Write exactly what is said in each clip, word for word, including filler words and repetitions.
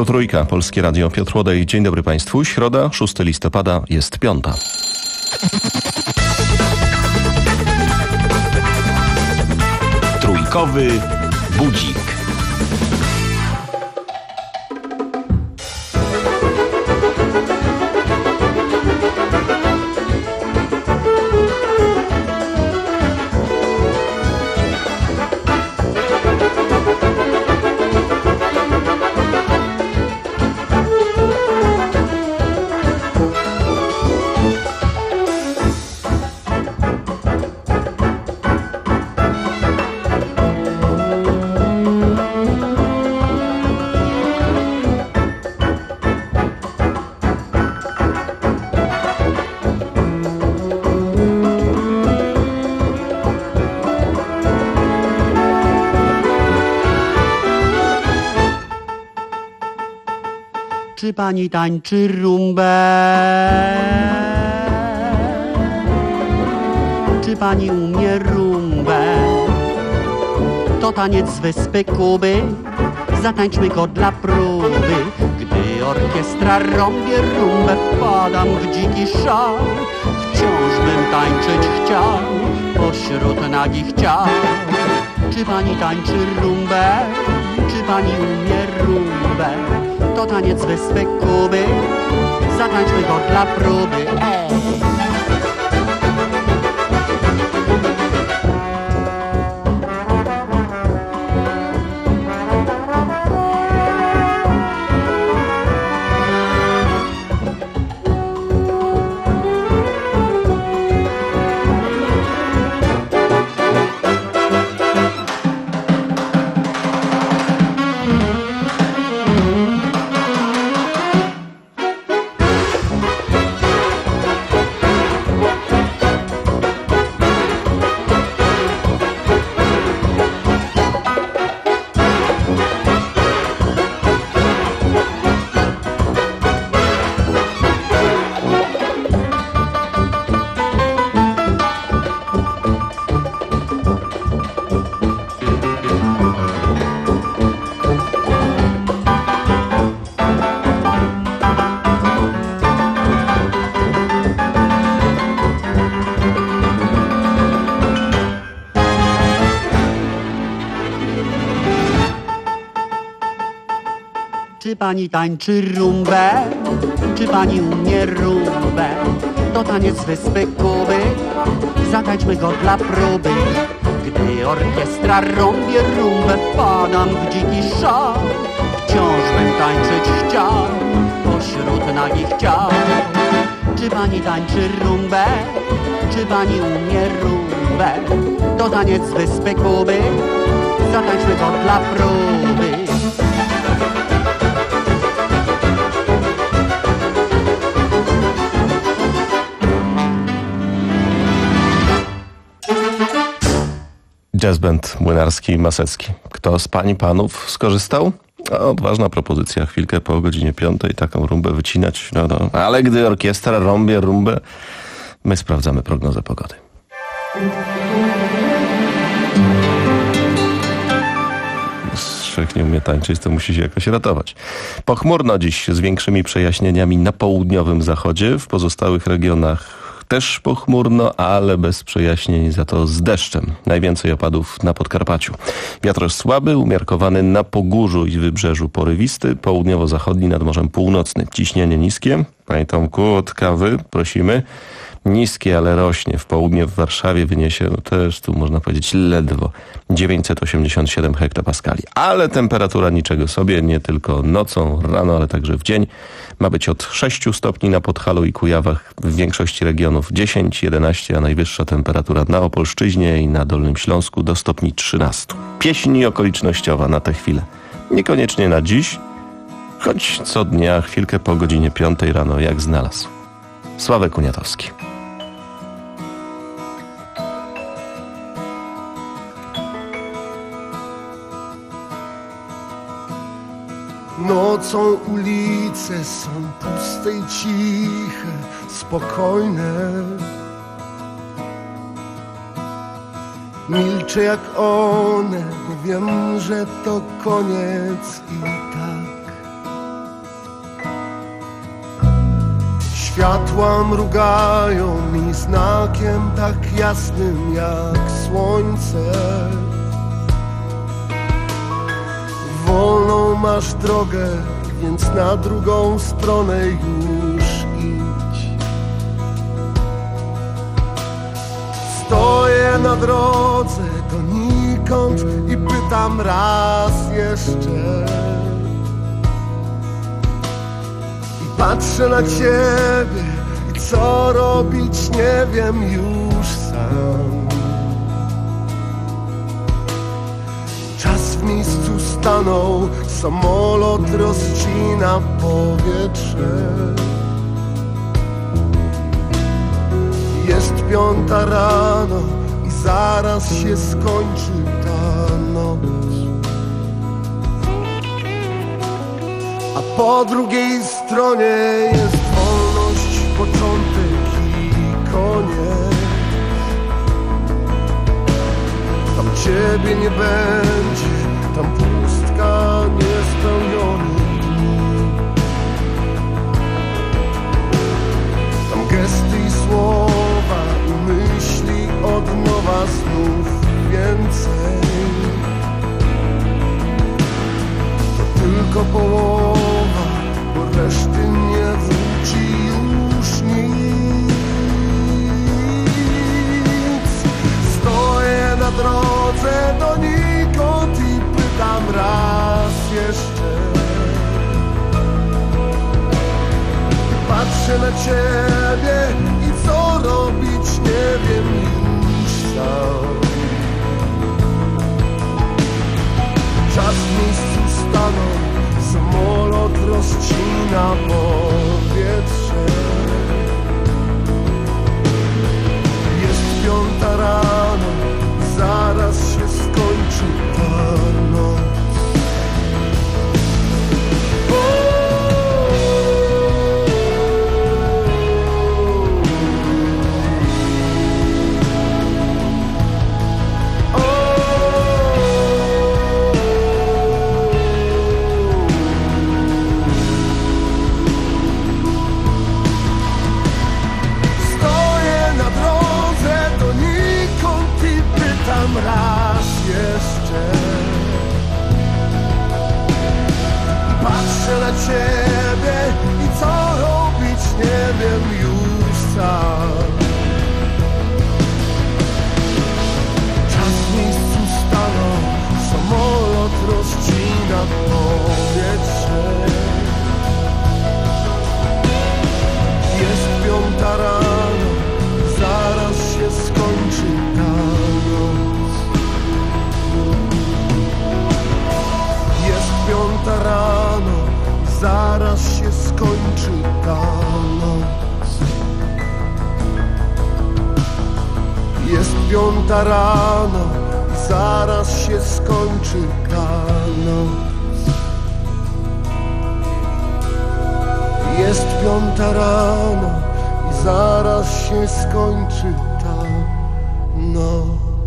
Tu Trójka, Polskie Radio, Piotr Łodej. Dzień dobry Państwu. Środa, szóstego listopada, jest piąta. Trójkowy budzik. Czy pani tańczy rumbę? Czy pani umie rumbę? To taniec z wyspy Kuby, zatańczmy go dla próby. Gdy orkiestra rąbie rumbę, wpadam w dziki szał. Wciąż bym tańczyć chciał pośród nagich ciał. Czy pani tańczy rumbę? Czy pani umie rumbę? To taniec z wyspy Kuby, zatańczmy go dla próby. Ej! Czy pani tańczy rumbę? Czy pani umie rumbę? To taniec z wyspy Kuby, zatańczmy go dla próby. Gdy orkiestra rąbie rumbę, wpadam w dziki szał. Wciąż bym tańczyć chciał pośród nagich ciał. Czy pani tańczy rumbę? Czy pani umie rumbę? To taniec z wyspy Kuby, zatańczmy go dla próby. Jazz band Młynarski i Masecki. Kto z pań i panów skorzystał? No, odważna propozycja. Chwilkę po godzinie piątej taką rumbę wycinać. No, no. Ale gdy orkiestra rąbie rumbę, my sprawdzamy prognozę pogody. Szech nie umie tańczyć, to musi się jakoś ratować. Pochmurno dziś z większymi przejaśnieniami na południowym zachodzie. W pozostałych regionach też pochmurno, ale bez przejaśnień, za to z deszczem. Najwięcej opadów na Podkarpaciu. Wiatr słaby, umiarkowany na Pogórzu i Wybrzeżu porywisty, południowo-zachodni nad Morzem Północnym. Ciśnienie niskie. Panie Tomku, od kawy prosimy. Niskie, ale rośnie. W południe w Warszawie wyniesie, no też tu można powiedzieć ledwo, dziewięćset osiemdziesiąt siedem hektopaskali. Ale temperatura niczego sobie, nie tylko nocą, rano, ale także w dzień. Ma być od sześciu stopni na Podhalu i Kujawach, w większości regionów dziesięć, jedenaście, a najwyższa temperatura na Opolszczyźnie i na Dolnym Śląsku do stopni trzynastu. Pieśń okolicznościowa na tę chwilę. Niekoniecznie na dziś, choć co dnia, chwilkę po godzinie piątej rano, jak znalazł. Sławek Uniatowski. Nocą ulice są puste i ciche, spokojne. Milczę jak one, bo wiem, że to koniec i tak. Światła mrugają mi znakiem tak jasnym jak słońce. Wolną masz drogę, więc na drugą stronę już idź. Stoję na drodze donikąd i pytam raz jeszcze. I patrzę na ciebie i co robić nie wiem już sam. Czas w miejscu stanął, samolot rozcina powietrze. Jest piąta rano i zaraz się skończy ta noc. A po drugiej stronie jest wolność, początek i koniec. Tam ciebie nie będzie, tam pustka niespełnionych dni. Tam gesty i słowa i myśli od nowa znów więcej. To tylko połowa, bo reszty nie wróci już nic. Stoję na drodze donikąd i pytam raz jeszcze. Patrzę na ciebie i co robić nie wiem już sam. Czas w miejscu stanął, samolot rozcina powietrze. Jest piąta rano, zaraz się skończy ta noc. Raz jeszcze patrzę na ciebie i co robić nie wiem już sam. Czas w miejscu stanął, samolot rozcina powietrze. Jest piąta rano, zaraz się skończy ta noc. Piąta rano, zaraz się skończy ta noc. Jest piąta rano, zaraz się skończy ta noc. Jest piąta rano i zaraz się skończy ta noc.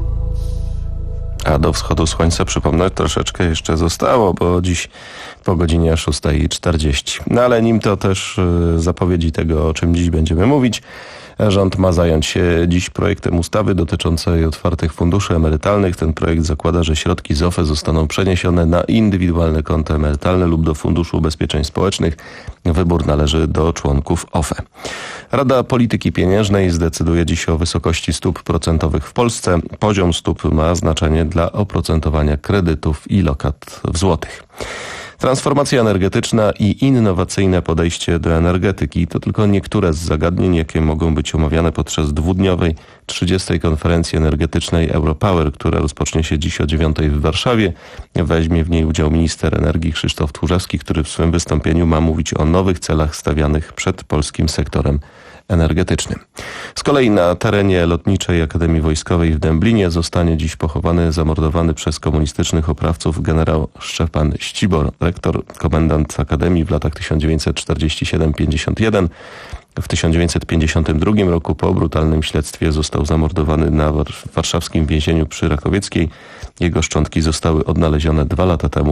A do wschodu słońca, przypomnę, troszeczkę jeszcze zostało, bo dziś po godzinie szósta czterdzieści. No ale nim to też zapowiedzi tego, o czym dziś będziemy mówić. Rząd ma zająć się dziś projektem ustawy dotyczącej otwartych funduszy emerytalnych. Ten projekt zakłada, że środki z O F E zostaną przeniesione na indywidualne konta emerytalne lub do Funduszu Ubezpieczeń Społecznych. Wybór należy do członków O F E. Rada Polityki Pieniężnej zdecyduje dziś o wysokości stóp procentowych w Polsce. Poziom stóp ma znaczenie dla oprocentowania kredytów i lokat w złotych. Transformacja energetyczna i innowacyjne podejście do energetyki to tylko niektóre z zagadnień, jakie mogą być omawiane podczas dwudniowej trzydziestej konferencji energetycznej Europower, która rozpocznie się dziś o dziewiątej w Warszawie. Weźmie w niej udział minister energii Krzysztof Tchórzewski, który w swoim wystąpieniu ma mówić o nowych celach stawianych przed polskim sektorem energetycznym. Z kolei na terenie Lotniczej Akademii Wojskowej w Dęblinie zostanie dziś pochowany zamordowany przez komunistycznych oprawców generał Szczepan Ścibor, rektor, komendant Akademii w latach tysiąc dziewięćset czterdziesty siódmy do pięćdziesiątego pierwszego. W tysiąc dziewięćset pięćdziesiątym drugim roku po brutalnym śledztwie został zamordowany na warszawskim więzieniu przy Rakowieckiej. Jego szczątki zostały odnalezione dwa lata temu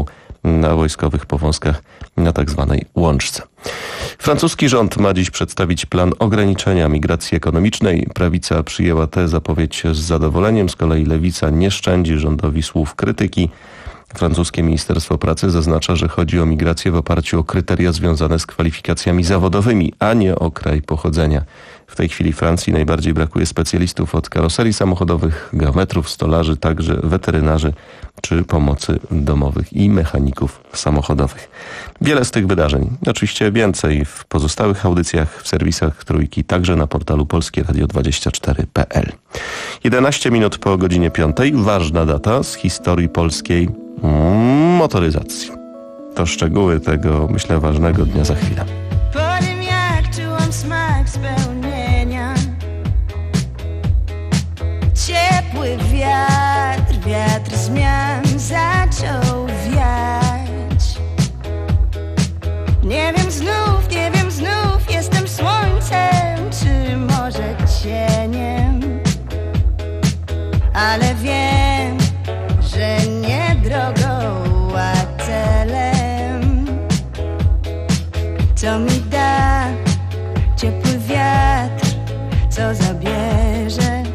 na wojskowych powązkach na tak zwanej Łączce. Francuski rząd ma dziś przedstawić plan ograniczenia migracji ekonomicznej. Prawica przyjęła tę zapowiedź z zadowoleniem, z kolei lewica nie szczędzi rządowi słów krytyki. Francuskie Ministerstwo Pracy zaznacza, że chodzi o migrację w oparciu o kryteria związane z kwalifikacjami zawodowymi, a nie o kraj pochodzenia. W tej chwili Francji najbardziej brakuje specjalistów od karoserii samochodowych, geometrów, stolarzy, także weterynarzy czy pomocy domowych i mechaników samochodowych. Wiele z tych wydarzeń, oczywiście więcej w pozostałych audycjach, w serwisach Trójki, także na portalu polskie radio dwadzieścia cztery kropka p l. jedenaście minut po godzinie piątej, ważna data z historii polskiej motoryzacji. To szczegóły tego, myślę, ważnego dnia za chwilę. Po tym jak czułam smak spełnienia, ciepły wiatr, wiatr zmian zaczął wiać. Nie wiem znów, nie wiem znów, jestem słońcem, czy może cieniem, ale wiem, że nie drogą, a celem. Co mi da ciepły wiatr, co zabierze?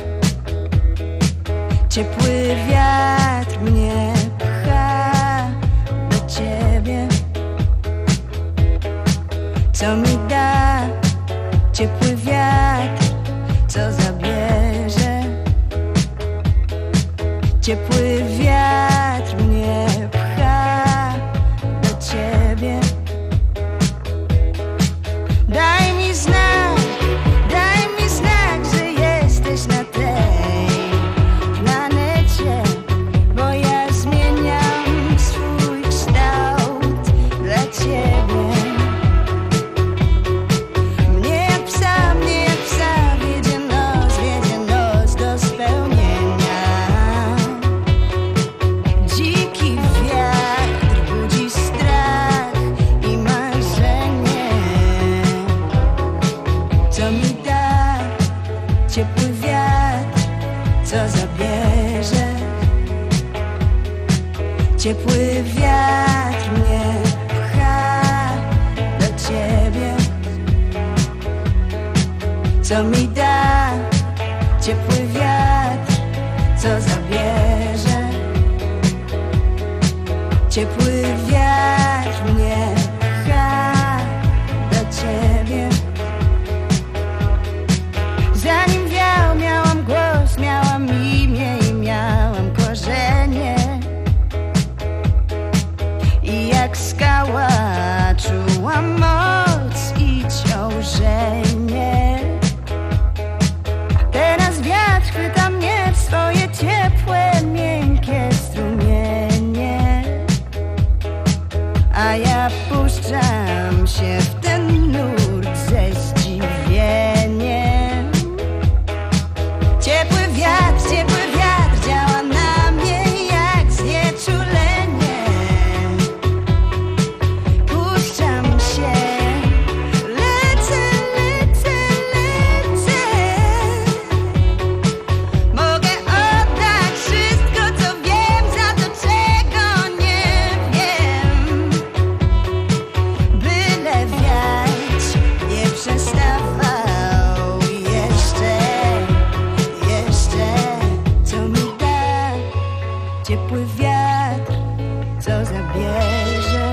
Ciepły wiatr mnie pcha do ciebie. Co mi da ciepły wiatr, co zabierze? Ciepły wiatr mnie pcha do ciebie. Daj mi znak, daj mi znak, że jesteś na tej planecie, bo ja zmieniam swój kształt dla ciebie. Mnie jak psa, mnie jak psa wiedzie nos, wiedzie nos do spełnienia. Dziki wiatr budzi strach i marzenie. Co mi da ciepły wiatr, co zabierze? Ciepły wiatr mnie pcha do ciebie. Co mi da ciepły wiatr, co zabierze? Ciepły wiatr mnie pcha do ciebie. Zanim wiał, miałam głos, miałam imię i miałam korzenie. I jak skała czułam moc i ciążenie. Teraz wiatr chwyta mnie w swoje ciepłe, miękkie strumienie. A ja puszczam się w ten nurt ze zdziwieniem. Ciepły wiatr, ciepły wiatr działa na mnie jak znieczulenie. Puszczam się, lecę, lecę, lecę. Mogę oddać wszystko, co wiem, za to, czego nie wiem. Byle wiać nie przestawał jeszcze, jeszcze. Co mi da ciepły wiatr, co zabierze?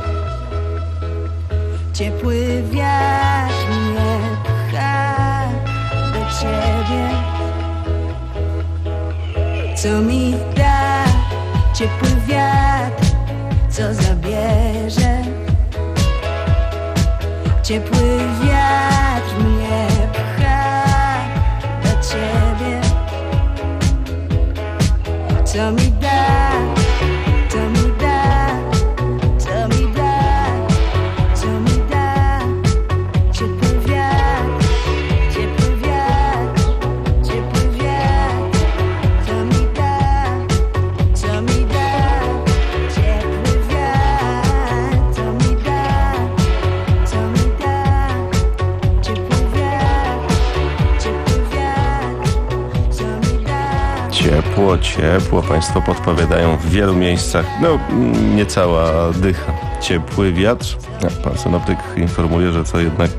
Ciepły wiatr mnie pcha do ciebie. Co mi da ciepły wiatr, co zabierze? Ciepły wiatr mnie pcha do ciebie. Co mi da, co mi da, co mi da, co mi da ciepły wiatr, ciepły wiatr, ciepły wiatr. Co mi da, co mi da ciepły wiatr, co mi da, co mi da ciepło, ciepło. Państwo podpowiadają w wielu miejscach, no niecała dycha. Ciepły wiatr. No, pan synoptyk informuje, że to jednak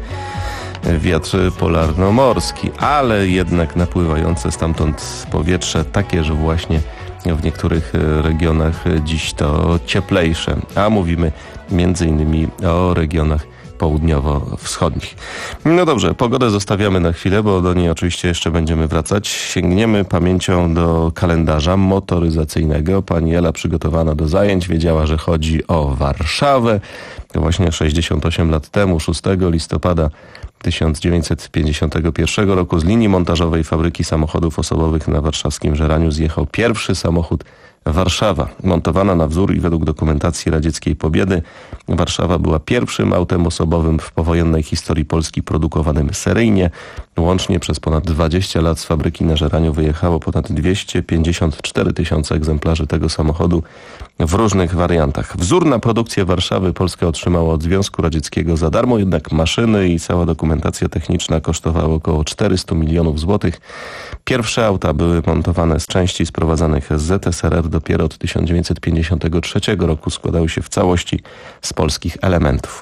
wiatr polarno-morski, ale jednak napływające stamtąd powietrze takie, że właśnie w niektórych regionach dziś to cieplejsze, a mówimy między innymi o regionach południowo-wschodnich. No dobrze, pogodę zostawiamy na chwilę, bo do niej oczywiście jeszcze będziemy wracać. Sięgniemy pamięcią do kalendarza motoryzacyjnego. Pani Ela, przygotowana do zajęć, wiedziała, że chodzi o Warszawę. To właśnie sześćdziesiąt osiem lat temu, szóstego listopada tysiąc dziewięćset pięćdziesiątego pierwszego roku z linii montażowej fabryki samochodów osobowych na warszawskim Żeraniu zjechał pierwszy samochód Warszawa. Montowana na wzór i według dokumentacji radzieckiej Pobiedy, Warszawa była pierwszym autem osobowym w powojennej historii Polski produkowanym seryjnie. Łącznie przez ponad dwadzieścia lat z fabryki na Żeraniu wyjechało ponad dwieście pięćdziesiąt cztery tysiące egzemplarzy tego samochodu w różnych wariantach. Wzór na produkcję Warszawy Polska otrzymała od Związku Radzieckiego za darmo, jednak maszyny i cała dokumentacja techniczna kosztowały około czterysta milionów złotych. Pierwsze auta były montowane z części sprowadzanych z Z S R R dopiero od tysiąc dziewięćset pięćdziesiątego trzeciego roku. Składały się w całości z polskich elementów.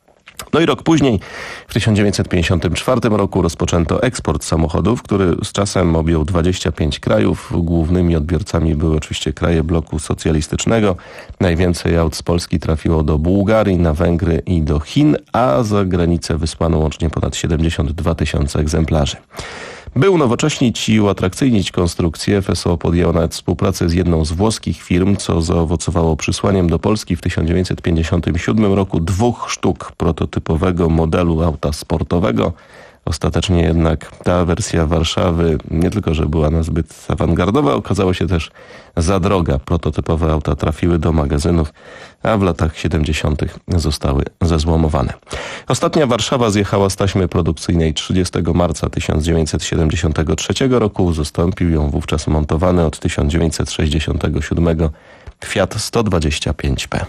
No i rok później, w tysiąc dziewięćset pięćdziesiątym czwartym roku rozpoczęto eksport samochodów, który z czasem objął dwadzieścia pięć krajów. Głównymi odbiorcami były oczywiście kraje bloku socjalistycznego. Najwięcej aut z Polski trafiło do Bułgarii, na Węgry i do Chin, a za granicę wysłano łącznie ponad siedemdziesiąt dwa tysiące egzemplarzy. By unowocześnić i uatrakcyjnić konstrukcję, F S O podjęło nawet współpracę z jedną z włoskich firm, co zaowocowało przysłaniem do Polski w tysiąc dziewięćset pięćdziesiątym siódmym roku dwóch sztuk prototypowego modelu auta sportowego. Ostatecznie jednak ta wersja Warszawy nie tylko, że była nazbyt awangardowa, okazała się też za droga. Prototypowe auta trafiły do magazynów, a w latach siedemdziesiątych zostały zezłomowane. Ostatnia Warszawa zjechała z taśmy produkcyjnej trzydziestego marca tysiąc dziewięćset siedemdziesiątego trzeciego roku. Zastąpił ją wówczas montowany od tysiąc dziewięćset sześćdziesiątego siódmego Fiat sto dwadzieścia pięć P.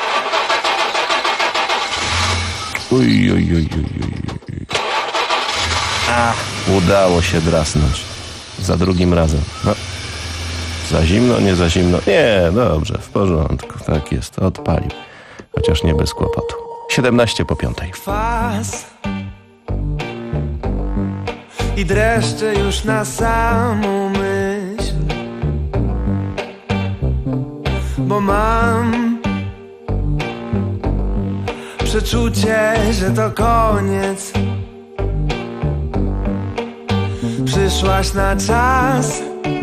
Uj, uj, uj, uj, uj. A, udało się drasnąć. Za drugim razem. No. Za zimno, nie za zimno. Nie, dobrze, w porządku. Tak jest, odpalił. Chociaż nie bez kłopotu. siedemnaście po piątej. Kwas i dreszcze już na samą myśl, bo mam przeczucie, że to koniec. Przyszłaś na czas.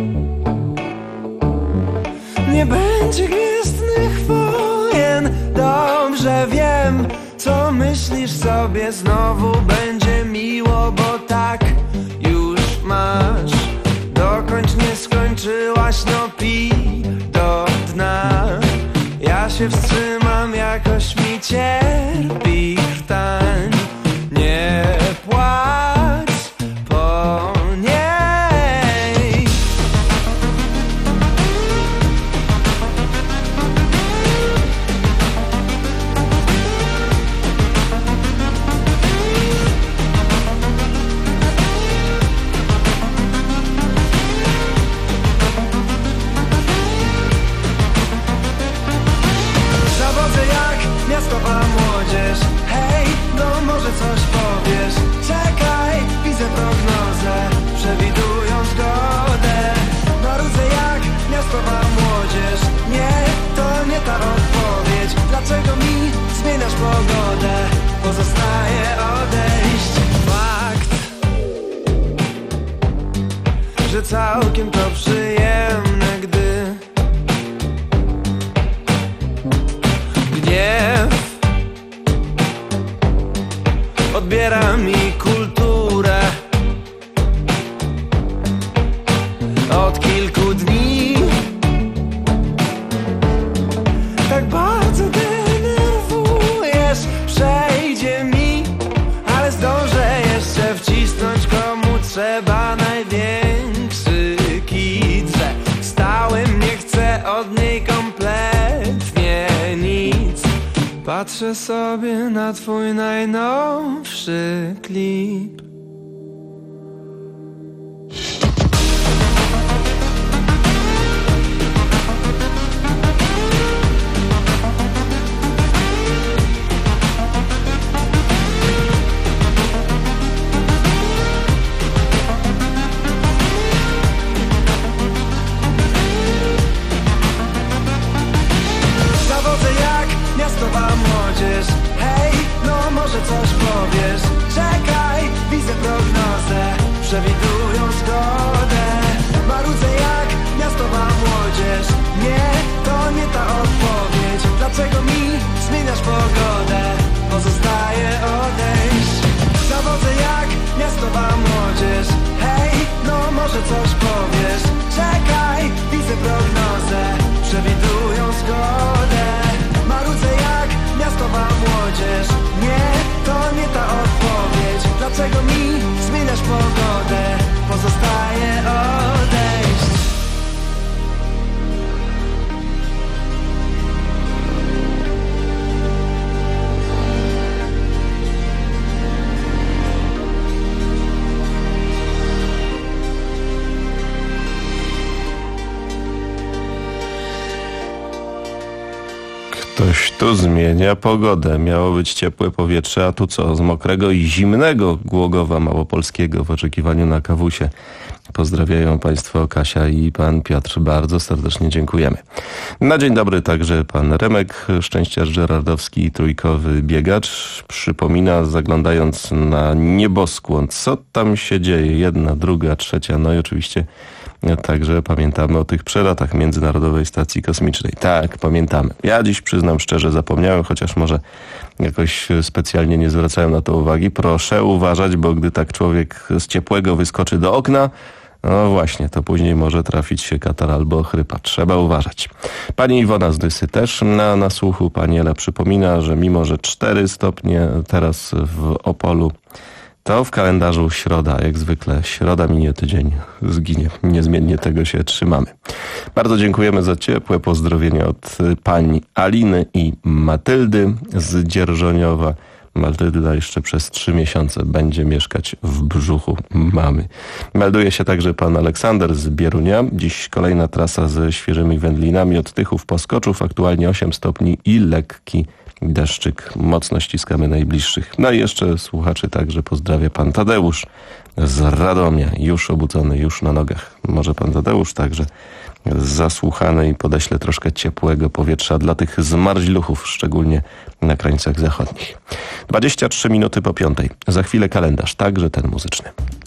Nie będzie gwiezdnych wojen. Dobrze wiem, co myślisz sobie. Znowu będzie miło, bo tak już masz. Dokończ, nie skończyłaś, no pij do dna. Ja się wstrzymam, jakoś mi cierpi krtań. Nie płacz po niej. Zawodzę jak miastowa młodzież. Hej, no może coś powiesz. Czekaj, widzę prognozę, przewidują zgodę. Marudzę jak miastowa młodzież. Nie, to nie ta odpowiedź. Dlaczego mi zmieniasz pogodę? Pozostaje odejść. Fakt, że całkiem to przyjemne, gdy gniew odbiera mi kulturę. Od kilku dni tak bardzo denerwujesz. Przejdzie mi, ale zdążę jeszcze wcisnąć komu trzeba największy kit, że stałym nie chcę od niej kompletnie nic. Patrzę sobie na twój najnowszy klip. nowa młodzież. Nie, to nie ta odpowiedź. Dlaczego mi zmieniasz pogodę? Pozostaje odejść. Ktoś tu zmienia pogodę. Miało być ciepłe powietrze, a tu co? Z mokrego i zimnego Głogowa Małopolskiego w oczekiwaniu na kawusie. Pozdrawiają Państwo Kasia i Pan Piotr. Bardzo serdecznie dziękujemy. Na dzień dobry także Pan Remek, szczęściarz żerardowski i trójkowy biegacz. Przypomina, zaglądając na nieboskłon, co tam się dzieje. Jedna, druga, trzecia, no i oczywiście także pamiętamy o tych przelatach Międzynarodowej Stacji Kosmicznej. Tak, pamiętamy. Ja dziś przyznam szczerze, zapomniałem, chociaż może jakoś specjalnie nie zwracałem na to uwagi. Proszę uważać, bo gdy tak człowiek z ciepłego wyskoczy do okna, no właśnie, to później może trafić się katar albo chrypa. Trzeba uważać. Pani Iwona z Dysy też na nasłuchu. Pani Ela przypomina, że mimo, że cztery stopnie teraz w Opolu, to w kalendarzu środa, jak zwykle. Środa minie, tydzień zginie. Niezmiennie tego się trzymamy. Bardzo dziękujemy za ciepłe pozdrowienia od pani Aliny i Matyldy z Dzierżoniowa. Matylda jeszcze przez trzy miesiące będzie mieszkać w brzuchu mamy. Melduje się także pan Aleksander z Bierunia. Dziś kolejna trasa ze świeżymi wędlinami od Tychów po Skoczów. Aktualnie osiem stopni i lekki deszczyk. Mocno ściskamy najbliższych. No i jeszcze słuchaczy także pozdrawia pan Tadeusz z Radomia. Już obudzony, już na nogach. Może pan Tadeusz także zasłuchany i podeślę troszkę ciepłego powietrza dla tych zmarzluchów, szczególnie na krańcach zachodnich. dwadzieścia trzy minuty po piątej. Za chwilę kalendarz, także ten muzyczny.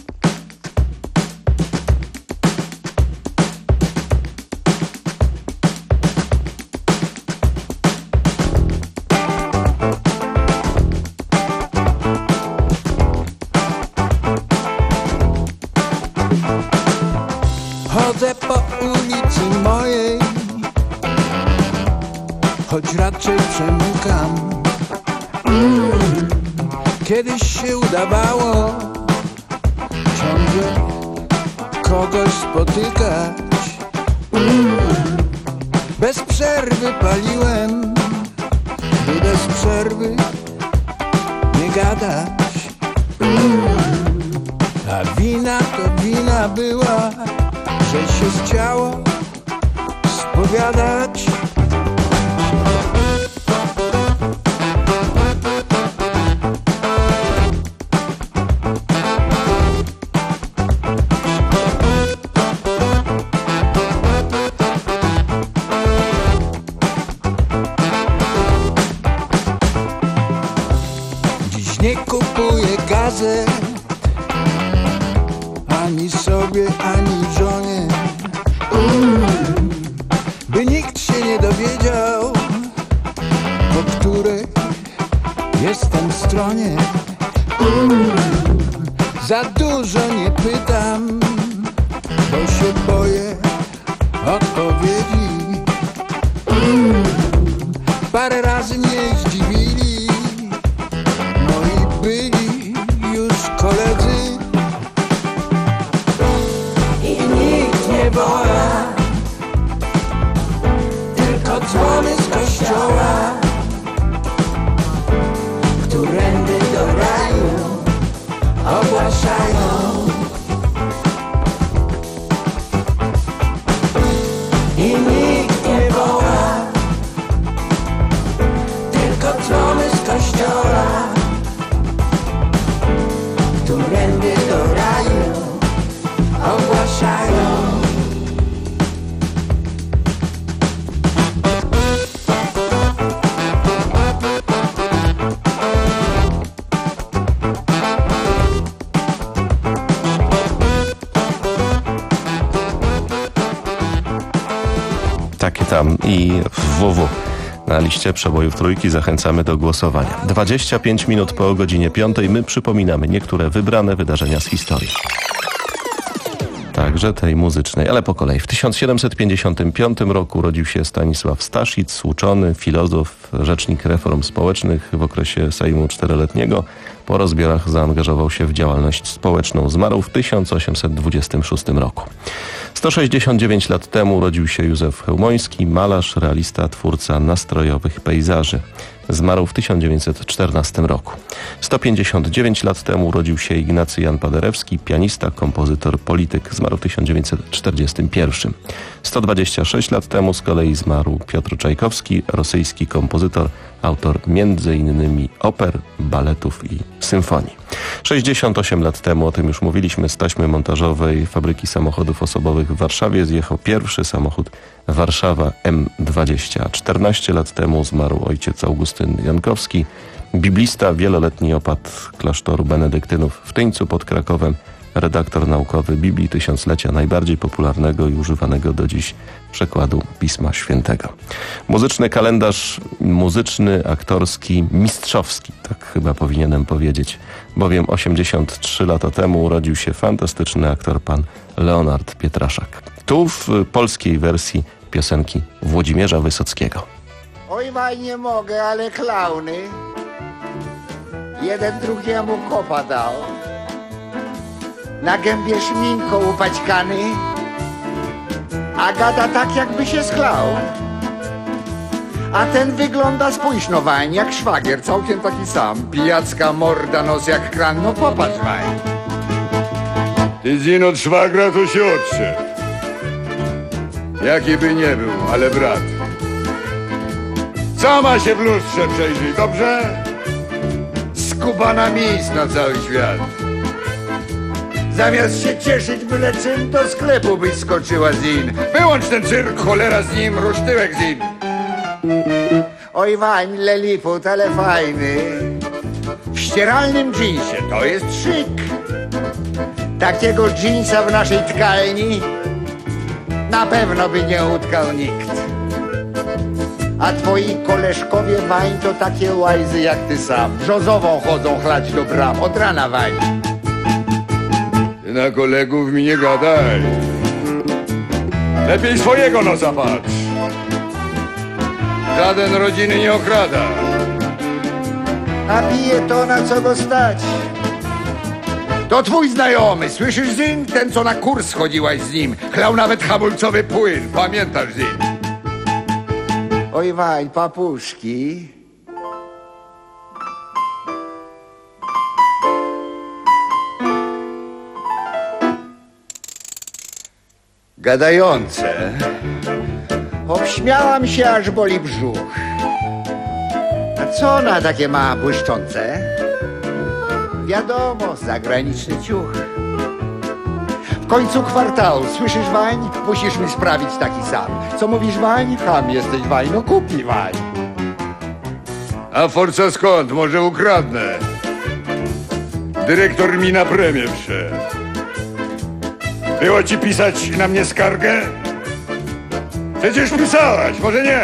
Chodzę po ulicy mojej, choć raczej przemykam. Mm. Kiedyś się udawało ciągle kogoś spotykać. Mm. Bez przerwy paliłem, by bez przerwy nie gadać. Mm. A wina to wina była, że się chciało spowiadać. Dziś nie kupuję gazet, ani sobie, ani żonie, mm. by nikt się nie dowiedział, po której jestem stronie. Mm. Za dużo nie pytam, bo się boję odpowiedzi. Mm. Parę razy mnie zdziwili moi byli już koledzy. Nie woła, tylko dzwony z kościoła, którędy do raju ogłaszają. I nikt nie woła, tylko dzwony z kościoła, którędy do raju ogłaszają. Takie tam i W W. Na liście przebojów trójki zachęcamy do głosowania. dwadzieścia pięć minut po godzinie piątej my przypominamy niektóre wybrane wydarzenia z historii. także tej muzycznej, ale po kolei. W tysiąc siedemset pięćdziesiątym piątym roku urodził się Stanisław Staszic, uczony, filozof, rzecznik reform społecznych w okresie Sejmu Czteroletniego. Po rozbiorach zaangażował się w działalność społeczną. Zmarł w tysiąc osiemset dwudziestym szóstym roku. sto sześćdziesiąt dziewięć lat temu urodził się Józef Chełmoński, malarz, realista, twórca nastrojowych pejzaży. Zmarł w tysiąc dziewięćset czternastym roku. sto pięćdziesiąt dziewięć lat temu urodził się Ignacy Jan Paderewski, pianista, kompozytor, polityk. Zmarł w tysiąc dziewięćset czterdziestym pierwszym. sto dwadzieścia sześć lat temu z kolei zmarł Piotr Czajkowski, rosyjski kompozytor, autor między innymi oper, baletów i symfonii. sześćdziesiąt osiem lat temu, o tym już mówiliśmy, z taśmy montażowej fabryki samochodów osobowych w Warszawie zjechał pierwszy samochód Warszawa M dwadzieścia. czternaście lat temu zmarł ojciec Augustyn Jankowski, biblista, wieloletni opat klasztoru benedyktynów w Tyńcu pod Krakowem, redaktor naukowy Biblii Tysiąclecia, najbardziej popularnego i używanego do dziś przekładu Pisma Świętego. Muzyczny kalendarz, muzyczny, aktorski, mistrzowski, tak chyba powinienem powiedzieć, bowiem osiemdziesiąt trzy lata temu urodził się fantastyczny aktor pan Leonard Pietraszak. Tu w polskiej wersji piosenki Włodzimierza Wysockiego. Oj, waj, nie mogę, ale klauny. Jeden drugiemu kopa dał. Na gębie szminką upaćkany, a gada tak, jakby się schlał. A ten wygląda, spójrz no wań, jak szwagier, całkiem taki sam. Pijacka morda, nos jak kran, no popatrz wań. Ty zin od szwagra to się odszedł. Jaki by nie był, ale brat. Sama się w lustrze przejrzyj, dobrze? Skubana miejsc na cały świat. Zamiast się cieszyć byle czym, do sklepu byś skoczyła zin. Wyłącz ten cyrk, cholera z nim, rusz tyłek zin. Oj, wań, leliput, ale fajny. W ścieralnym dżinsie, to jest szyk. Takiego dżinsa w naszej tkalni na pewno by nie utkał nikt. A twoi koleżkowie wań to takie łajzy jak ty sam. Brzozową chodzą chlać do bram, od rana wań. Ty na kolegów mi nie gadaj. Lepiej swojego nosa patrz. Żaden rodziny nie okrada. A pije to, na co go stać. To twój znajomy, słyszysz zin? Ten, co na kurs chodziłaś z nim. Chlał nawet hamulcowy płyn, pamiętasz zin? Oj, wań, papuszki. Gadające. Obśmiałam się, aż boli brzuch. A co ona takie ma błyszczące? Wiadomo, zagraniczny ciuch. W końcu kwartału, słyszysz wań? Musisz mi sprawić taki sam. Co mówisz wań? Ham jesteś wań, no kup mi wań. A forca skąd? Może ukradnę. Dyrektor mi na premię wszedł. Było ci pisać na mnie skargę? Przecież pisałaś, może nie?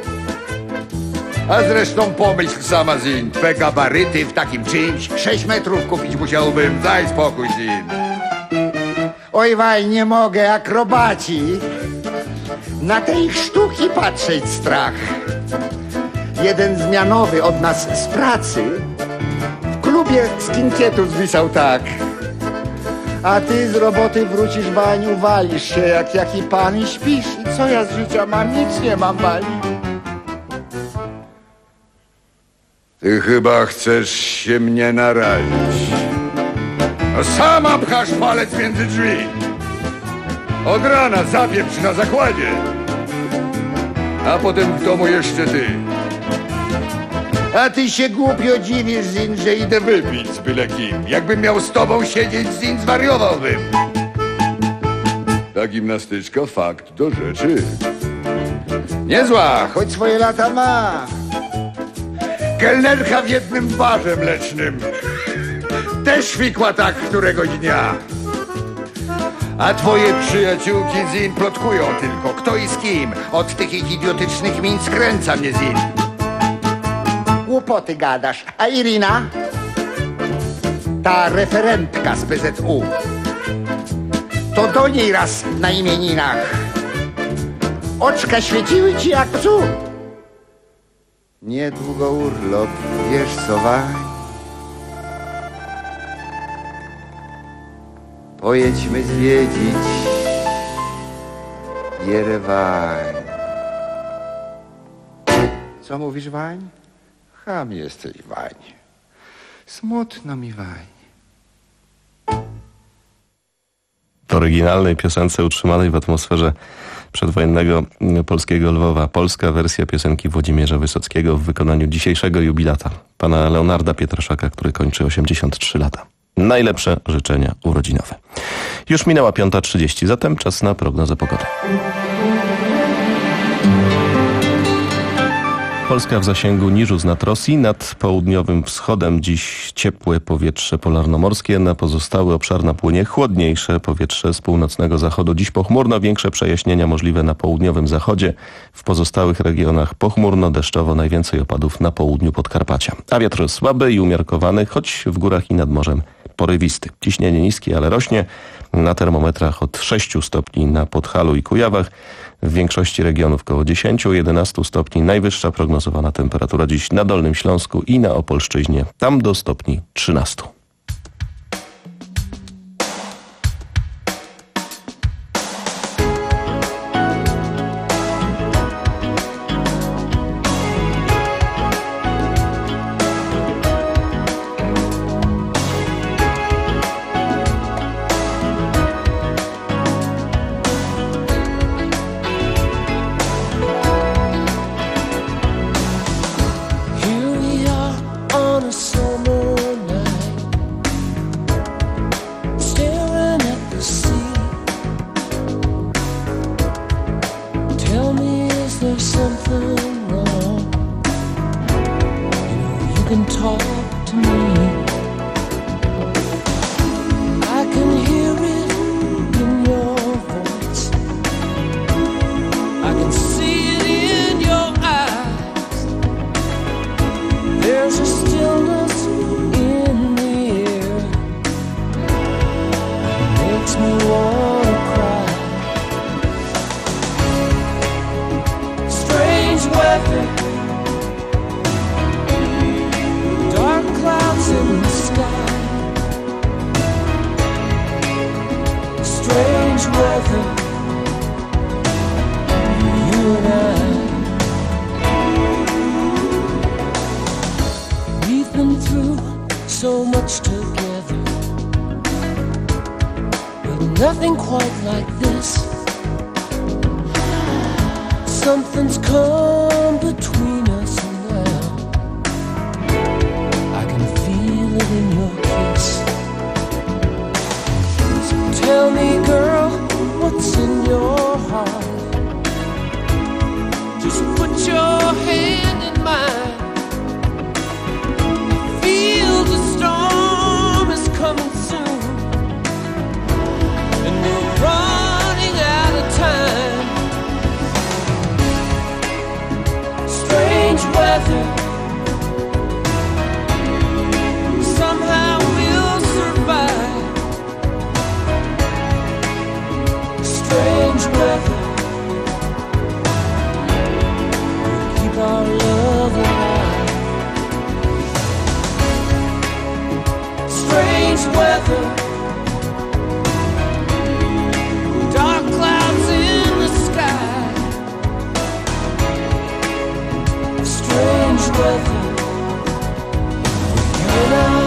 A zresztą pomyśl sama zin. Twe gabaryty w takim czymś sześć metrów kupić musiałbym. Daj spokój zin. Oj wań, nie mogę, akrobaci. Na te ich sztuki patrzeć strach. Jeden zmianowy od nas z pracy w klubie skinkietów zwisał tak. A ty z roboty wrócisz wań, uwalisz się jak jaki pan i śpisz. I co ja z życia mam? Nic nie mam wań. Ty chyba chcesz się mnie narazić. No sama pchasz palec między drzwi. Od rana zapieprz na zakładzie. A potem w domu jeszcze ty. A ty się głupio dziwisz, zin, że idę Wypić z byle kim. Jakbym miał z tobą siedzieć, zin, zwariowałbym. Ta gimnastyczka fakt do rzeczy. niezła, choć swoje lata ma. Kelnerka w jednym barze mlecznym też fikła tak któregoś dnia. A twoje przyjaciółki zin plotkują tylko, kto i z kim. Od tych ich idiotycznych min skręca mnie zin. Głupoty gadasz. A Irina? Ta referentka z P Z U. to do niej raz na imieninach. Oczka świeciły ci jak psu. Niedługo urlop, wiesz co, Wań? Pojedźmy zwiedzić Jerewań. Co mówisz, Wań? Cham jesteś, Wań. Smutno mi, Wań. W oryginalnej piosence utrzymanej w atmosferze przedwojennego polskiego Lwowa polska wersja piosenki Włodzimierza Wysockiego w wykonaniu dzisiejszego jubilata, pana Leonarda Pietraszaka, który kończy osiemdziesiąt trzy lata. Najlepsze życzenia urodzinowe. Już minęła piąta trzydzieści, zatem czas na prognozę pogody. Polska w zasięgu niżu z nad Rosji. Nad południowym wschodem dziś ciepłe powietrze polarnomorskie. Na pozostały obszar napłynie chłodniejsze powietrze z północnego zachodu. Dziś pochmurno, większe przejaśnienia możliwe na południowym zachodzie. W pozostałych regionach pochmurno, deszczowo, najwięcej opadów na południu Podkarpacia. A wiatr słaby i umiarkowany, choć w górach i nad morzem porywisty. Ciśnienie niskie, ale rośnie. Na termometrach od sześciu stopni na Podhalu i Kujawach. W większości regionów koło dziesięć do jedenastu stopni. Najwyższa prognozowana temperatura dziś na Dolnym Śląsku i na Opolszczyźnie. Tam do stopni trzynastu. Nothing quite like this. Something's come between us now. I can feel it in your kiss. So tell me, girl, what's in your heart? Just put your hand in mine. Feel the storm is coming soon. Running out of time. Strange weather. Somehow we'll survive. Strange weather. We'll keep our love alive. Strange weather. Clouds in the sky. Strange weather. You and I.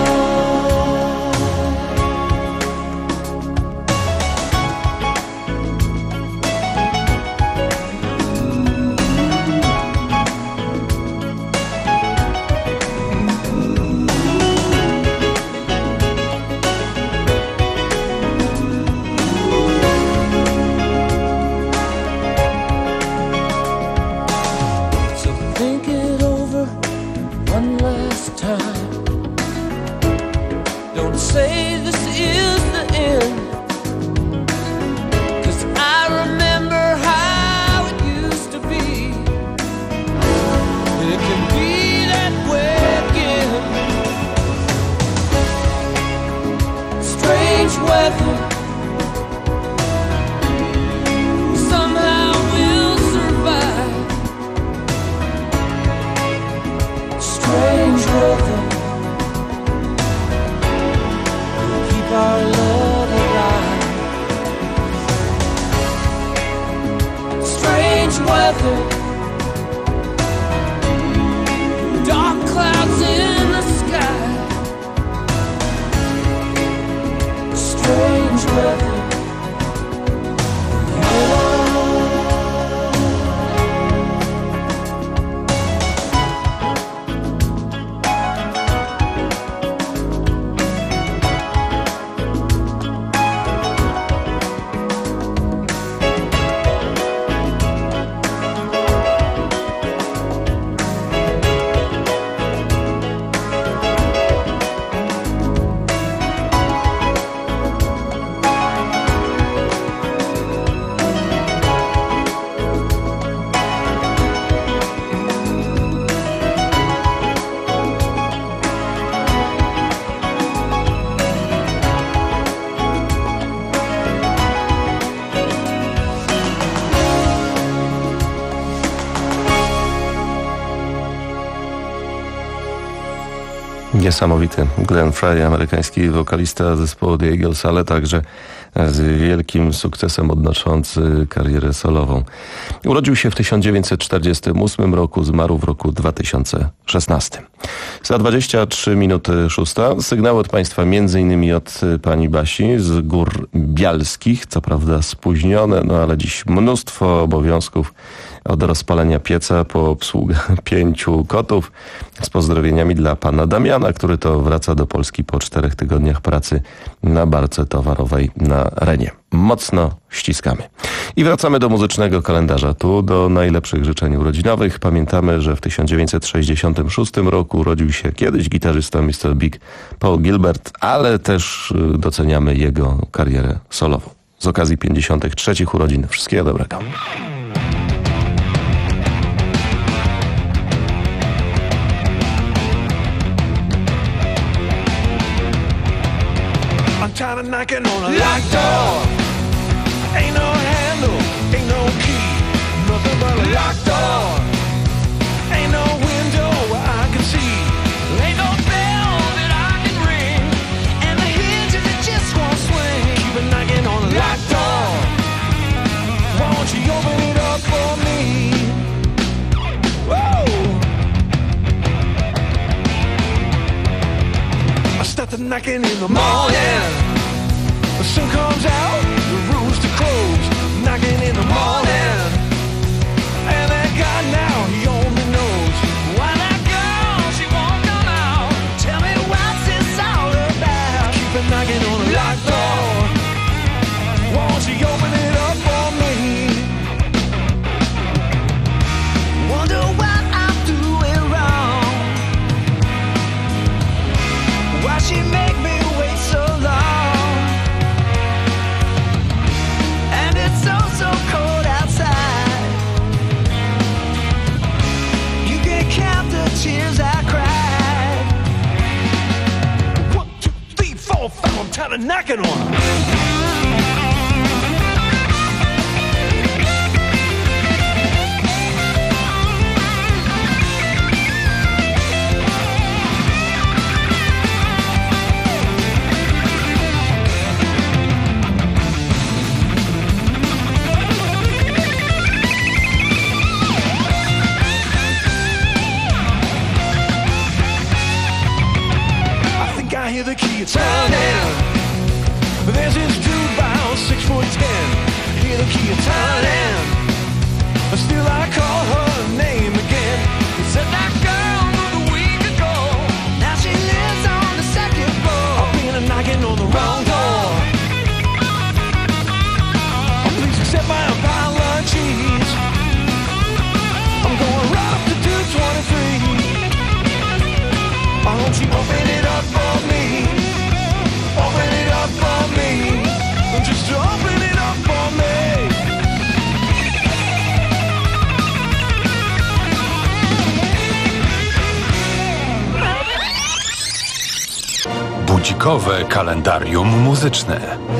Niesamowity Glenn Frey, amerykański wokalista zespołu The Eagles, ale także z wielkim sukcesem odnoszący karierę solową. Urodził się w tysiąc dziewięćset czterdziestym ósmym roku, zmarł w roku dwa tysiące szesnastym. Za dwadzieścia trzy minuty szósta. Sygnały od Państwa między innymi od pani Basi z Gór Bialskich, co prawda spóźnione, no ale dziś mnóstwo obowiązków, od rozpalenia pieca po obsługę pięciu kotów, z pozdrowieniami dla pana Damiana, który to wraca do Polski po czterech tygodniach pracy na barce towarowej na Renie. Mocno ściskamy. I wracamy do muzycznego kalendarza. Tu do najlepszych życzeń urodzinowych. Pamiętamy, że w tysiąc dziewięćset sześćdziesiątym szóstym roku urodził się kiedyś gitarzysta mister Big Paul Gilbert, ale też doceniamy jego karierę solową. Z okazji pięćdziesiątych trzecich urodzin. Wszystkiego dobrego. Tired of knocking on a locked door. Ain't no handle, ain't no key, nothing but a locked door. Ain't no window where I can see, ain't no bell that I can ring, and the hinges that just won't swing. Keep it knocking on a locked door. Won't you open it up for me? Whoa! I started knocking in the morning. The sun comes out, the rooster crows, knocking in the morning. And that guy now, he only knows why that girl, she won't come out. Tell me what's this all about? Keep it knocking on the locked door. Won't you open it up for me? Wonder what I'm doing wrong. Why she make me wait so long? So cold outside, you can't count the tears I cried. One, two, three, four, five, I'm tired of knocking on them. I hear the key turning. There's this dude about six foot ten. Hear the key turning. Still I call her name again. He said that girl moved a week ago. Now she lives on the second floor. I've been knocking on the wrong door. Oh, please accept my apologies. I'm going right up to two twenty-three. I hope you open it up for me. Open it up for me. Just open it up for me. Budzikowe kalendarium muzyczne.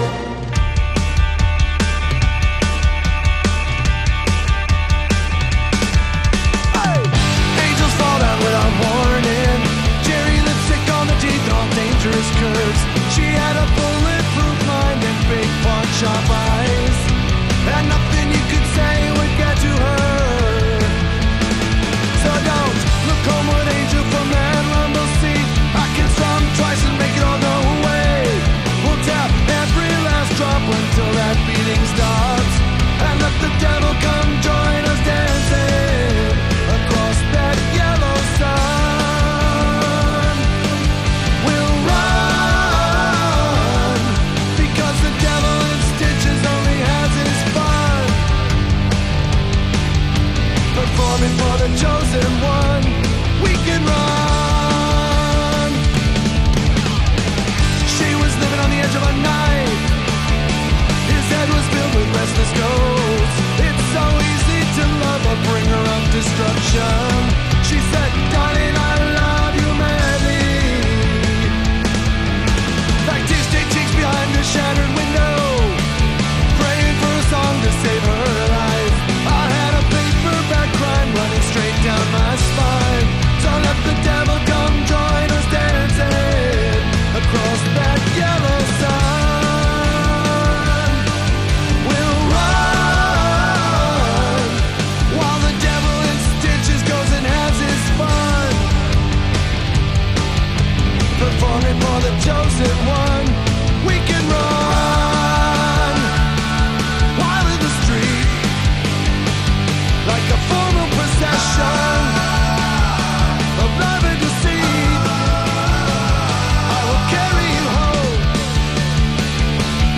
She had a bulletproof mind and big pawn sharp eyes, and nothing you could say would get to her. So don't look homeward, angel, from that rumble seat. I can strum twice and make it all go away. We'll tap every last drop until that beating stops, and let the devil come join us dancing across that yellow sun. We'll run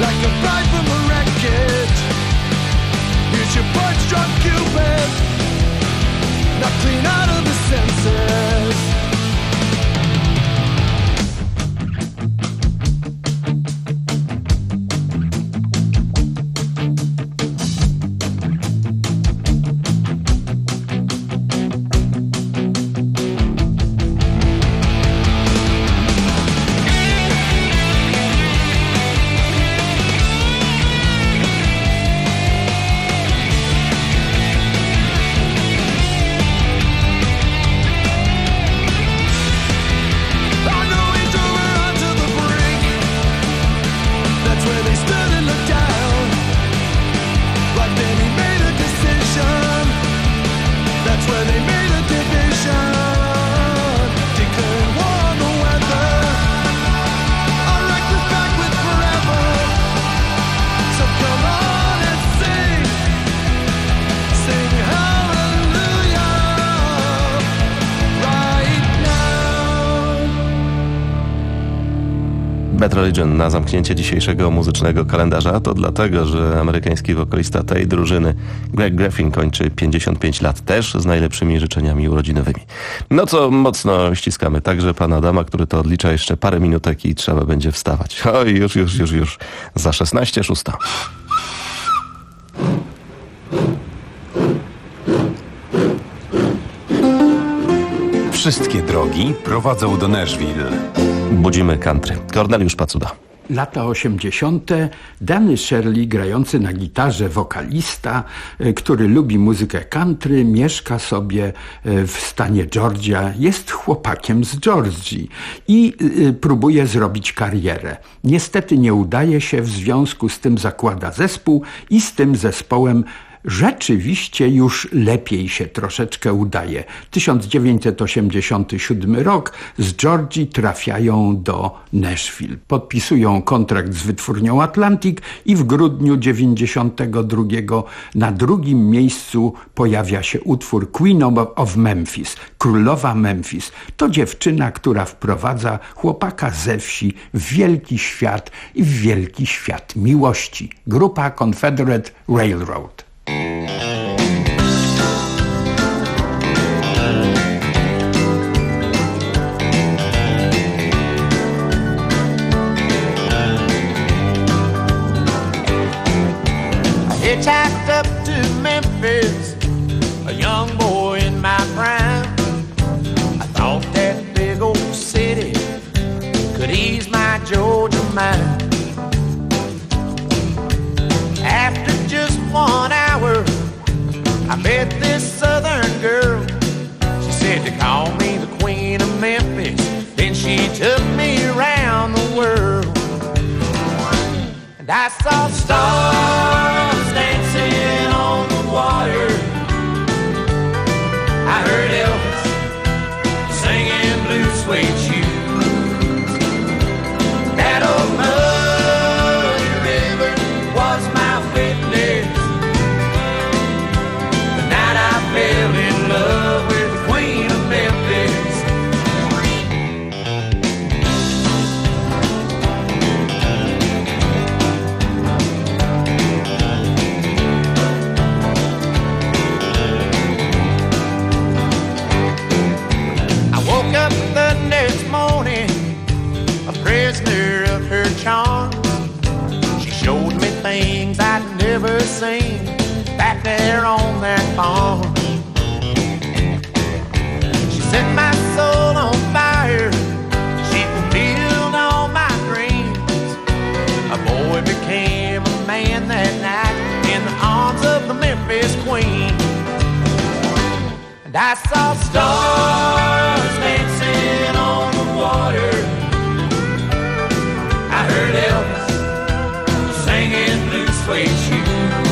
like a bride from a wreckage. Here's your bloodstruck Cupid, not clean out of his senses. Bad Religion na zamknięcie dzisiejszego muzycznego kalendarza to dlatego, że amerykański wokalista tej drużyny Greg Graffin kończy pięćdziesiąt pięć lat, też z najlepszymi życzeniami urodzinowymi. No co mocno ściskamy także pana Adama, który to odlicza jeszcze parę minutek i trzeba będzie wstawać. Oj, już, już, już, już. Za szesnaście szósta. Wszystkie drogi prowadzą do Nashville. Budzimy country. Korneliusz Pacuda. Lata osiemdziesiąte. Danny Shirley, grający na gitarze, wokalista, który lubi muzykę country, mieszka sobie w stanie Georgia, jest chłopakiem z Georgii i próbuje zrobić karierę. Niestety nie udaje się, w związku z tym zakłada zespół i z tym zespołem rzeczywiście już lepiej się troszeczkę udaje. tysiąc dziewięćset osiemdziesiąty siódmy rok, z Georgii trafiają do Nashville. Podpisują kontrakt z wytwórnią Atlantic i w grudniu dziewięćdziesiątego drugiego na drugim miejscu pojawia się utwór Queen of Memphis, Królowa Memphis. To dziewczyna, która wprowadza chłopaka ze wsi w wielki świat i w wielki świat miłości. Grupa Confederate Railroad. Hitchhiked up to Memphis, a young boy in my prime. I thought that big old city could ease my Georgia mind. After just one hour, I met this southern girl. She said to call me the Queen of Memphis. Then she took me around the world. And I saw stars dancing on the water. I heard Elvis singing Blue Suede Shoes. That old muddy river was my witness. The night I fell in love with the Queen of Memphis. I woke up the next morning, a prisoner of her charm. She showed me things I'd never seen back there on that farm. She set my soul on fire. She fulfilled all my dreams. A boy became a man that night in the arms of the Memphis Queen. And I saw stars dancing on the water. I heard Elvis singing Blue Suede Shoes.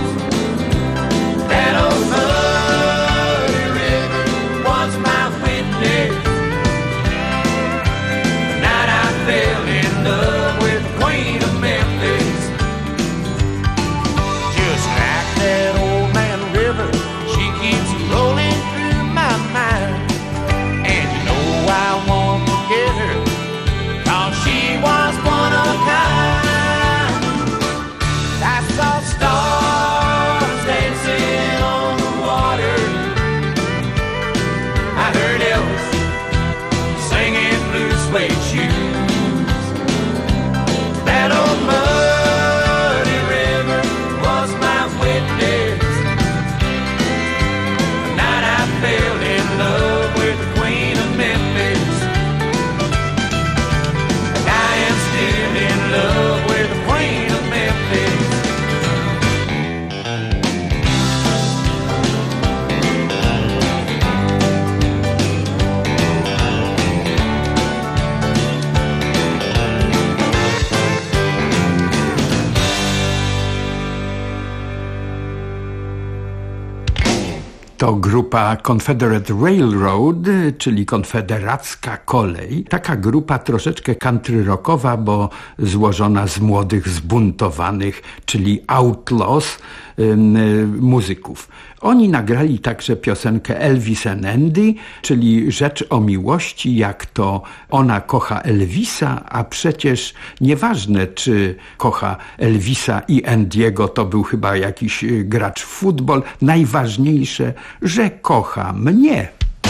That old muddy river was my witness. The night I fell in love with the Queen of Memphis. Just like that old man river, she keeps rolling through my mind. to grupa Confederate Railroad, czyli Konfederacka Kolej. Taka grupa troszeczkę country rockowa, bo złożona z młodych, zbuntowanych, czyli outlaws muzyków. Oni nagrali także piosenkę Elvis and Andy, czyli rzecz o miłości, jak to ona kocha Elvisa, a przecież nieważne, czy kocha Elvisa i Andiego, to był chyba jakiś gracz w futbol. Najważniejsze, że kocha mnie.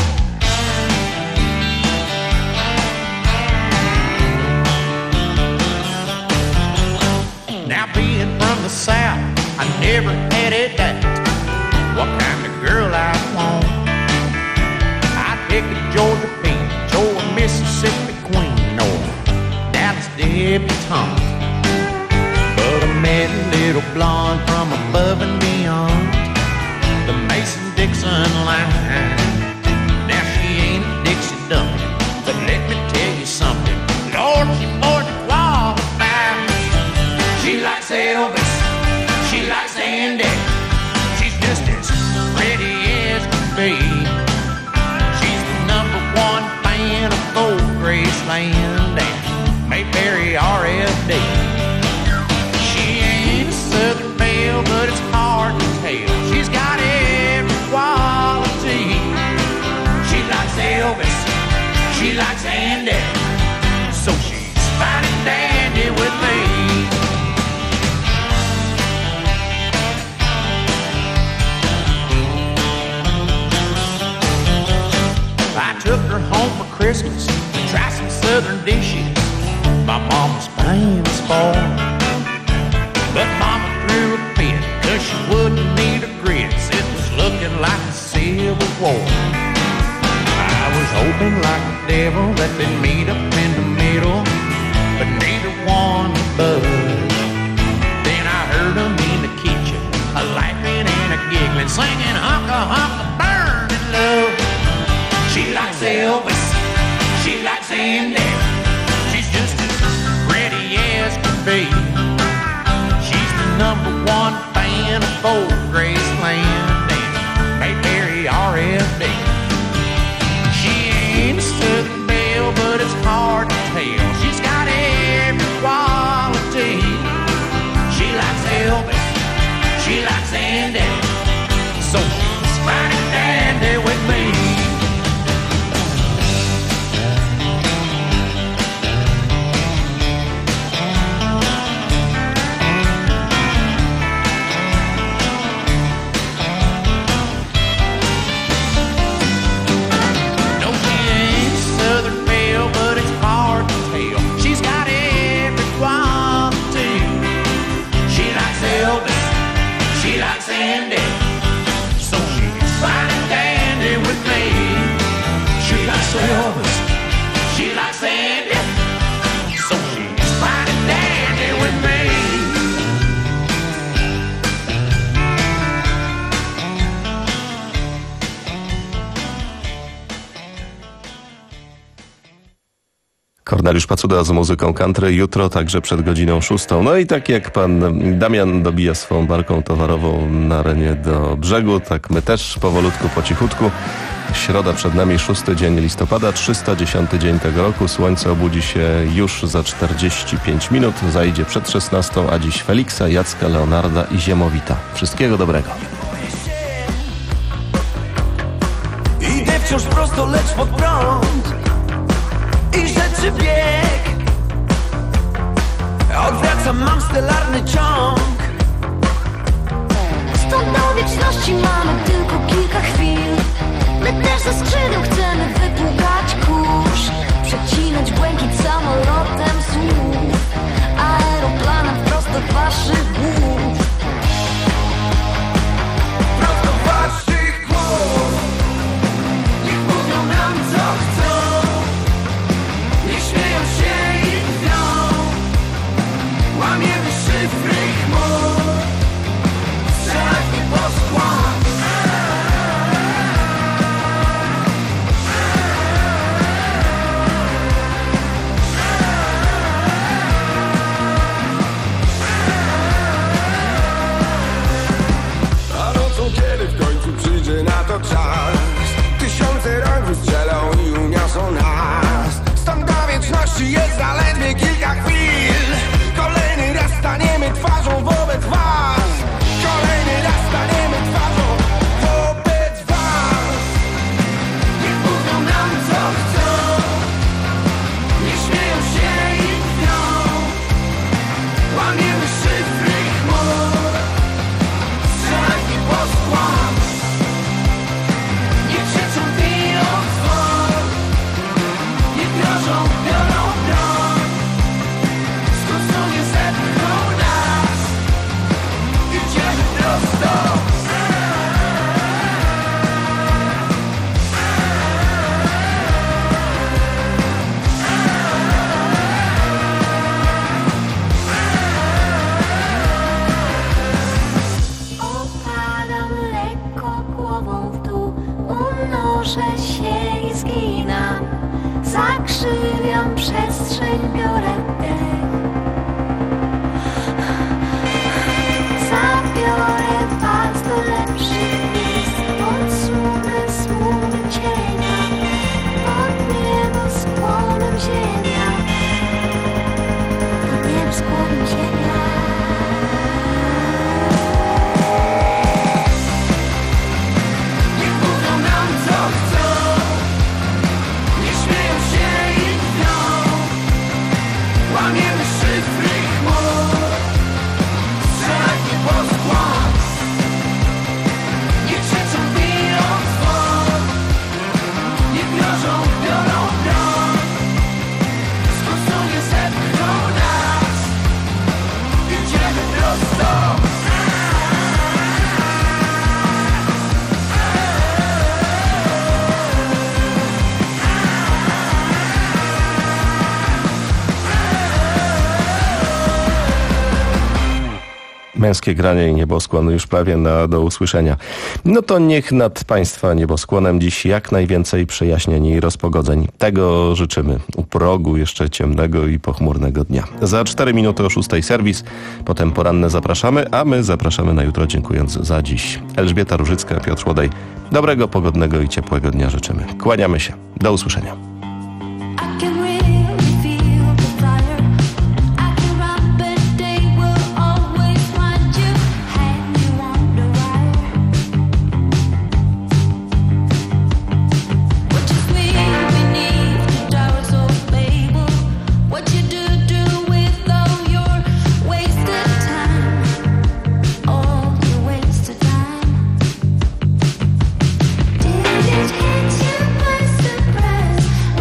Now being from the South, I never had a doubt what kind of girl I want. I'd pick a Georgia peach or a Mississippi queen or Dallas debutante. But I met a little blonde from above and beyond the Mason-Dixon line. Now she ain't a Dixie dumpling, but let me tell you something, Lord, she more than qualified. She likes Elvis, she likes Andy, she's just as ready as can be. She's the number one fan of old Graceland and Mayberry R F D. She ain't a Southern belle, but it's hard to tell. She's got every quality. She likes Elvis, she likes Andy, so she's fine and dandy with me. I took her home for Christmas to try some Southern dishes my mama's famous for. But mama threw a fit cause she wouldn't need her grits. It was looking like a civil war. I was hoping like the devil that they'd meet up in the middle, but neither one would budge. Then I heard them in the kitchen, a laughing and a giggling, singing hunka hunka burning love. She likes Elvis, she likes Andy, she's just as ready as can be. She's the number one fan of old Graceland and Mayberry R F D. She ain't a Southern belle, but it's hard to tell. She's got every quality. She likes Elvis, she likes Andy, so she's fine and dandy with me. Elvis, she likes Andy, so she's fine and dandy with me. Korneliusz Pacuda z muzyką country jutro także przed godziną szóstą. No i tak jak pan Damian dobija swą barką towarową na arenie do brzegu, tak my też powolutku, po cichutku. Środa przed nami, szósty dzień listopada, trzysta dziesiąty dzień tego roku. Słońce obudzi się już za czterdzieści pięć minut, zajdzie przed szesnastą, a dziś Feliksa, Jacka, Leonarda i Ziemowita. Wszystkiego dobrego. Idę wciąż prosto, lecz pod prąd i rzeczy bieg. Odwracam, mam stelarny ciąg. Stąd do wieczności mamy tylko kilka chwil. My też ze skrzydeł chcemy wypłukać kurz, przecinać błękit samolotem słów, aeroplanem wprost do waszych głów. Prosto do waszych głów. Niech mówią nam co chcą, niech śmieją się i drwią. Łamiemy szyfry chmur, strzelać nie poszło. chwil. Kolejny raz staniemy twarzą wobec was. Kolejny raz staniemy twarzą wobec was. Niech mówią nam co chcą, niech śmieją się i dnią. Łamiemy szyfry chmur, strzelać i poskłam. Niech krzyczą, biją dzwon, niech grożą, biorą broń. Skąd nie zepchną nas, idziemy prosto. Opadam lekko głową w dół, unoszę się i zginam. Zakrzywiam przestrzeń, biorę dech. Zabiorę was do lepszych miejsc, pod słupy smuty cienia, pod niebo skłonem ziemia, pod niebo skłonem ziemia. Niech mówią nam co chcą, niech śmieją się i dnią. Łamiemy szyfry chmur, strzelać nie poskłam. Niech krzyczą, biją dzwon, niech grożą, biorą broń. Skąd nie zepchną nas, idziemy prosto. Męskie granie i nieboskłon już prawie na, do usłyszenia. No to niech nad Państwa nieboskłonem dziś jak najwięcej przejaśnień i rozpogodzeń. Tego życzymy u progu jeszcze ciemnego i pochmurnego dnia. Za cztery minuty o szóstej serwis, potem poranne zapraszamy, a my zapraszamy na jutro, dziękując za dziś. Elżbieta Różycka, Piotr Łodej. Dobrego, pogodnego i ciepłego dnia życzymy. Kłaniamy się. Do usłyszenia. I can really feel the fire. I can run, but they will always find you, hang you on the wire. What you sweep beneath the towers of Babel? What you do do with all your wasted time? All your wasted time. Did it hit you by surprise?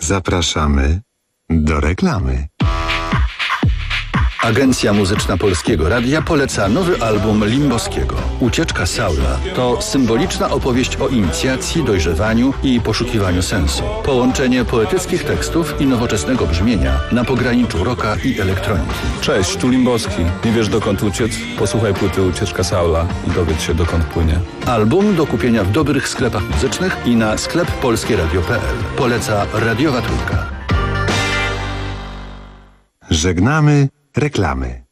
Zapraszamy do reklamy. Agencja Muzyczna Polskiego Radia poleca nowy album Limboskiego. Ucieczka Saula to symboliczna opowieść o inicjacji, dojrzewaniu i poszukiwaniu sensu. Połączenie poetyckich tekstów i nowoczesnego brzmienia na pograniczu rocka i elektroniki. Cześć, tu Limboski. Nie wiesz dokąd uciec? Posłuchaj płyty Ucieczka Saula i dowiedz się dokąd płynie. Album do kupienia w dobrych sklepach muzycznych i na sklep polskieradio kropka p l. Poleca Radiowa Trójka. Żegnamy reklamy.